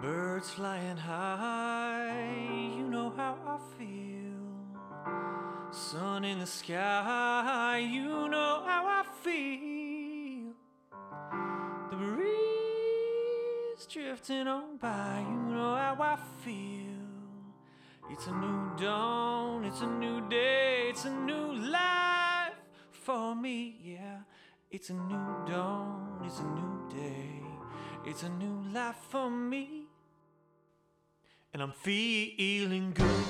Birds flying high, you know how I feel. Sun in the sky, you know how I feel. The breeze drifting on by, you know how I feel. It's a new dawn, it's a new day, it's a new life for me, yeah. It's a new dawn, it's a new day, it's a new life for me. And I'm feeling good.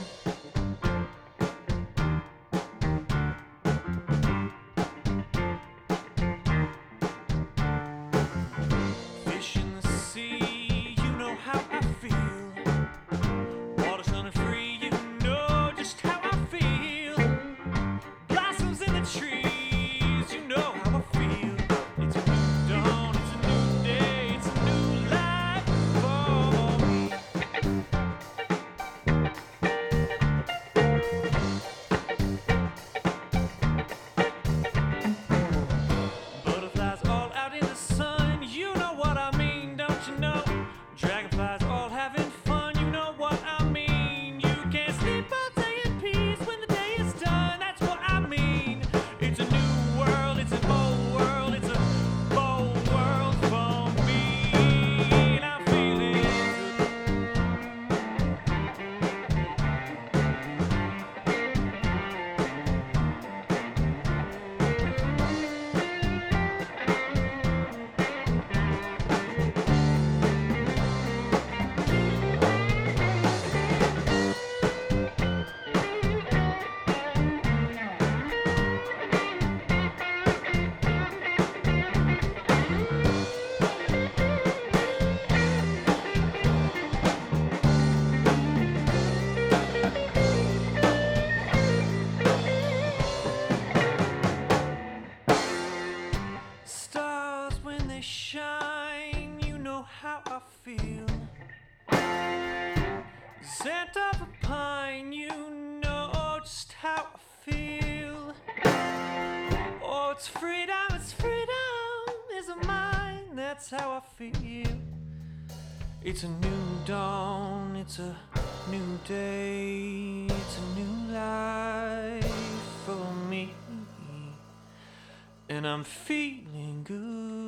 Fish in the sea, you know how I feel. Water's running free, you know just how I feel. Blossoms in the trees, you know how I feel. It's a new dawn, it's a new day, it's a new life for me. Butterflies all out in the sun, you know what I mean, don't you know? Dragonflies all having fun, you know what I mean. You can't sleep all day in peace when the day is done, that's what I mean. It's a new world, it's an old world, it's a bold world for me. And I'm feeling stars when they shine, you know how I feel. Scent of a pine, you know just how I feel. Oh, it's freedom, is a mine, that's how I feel. It's a new dawn, it's a new day, it's a new life for me. And I'm feeling good.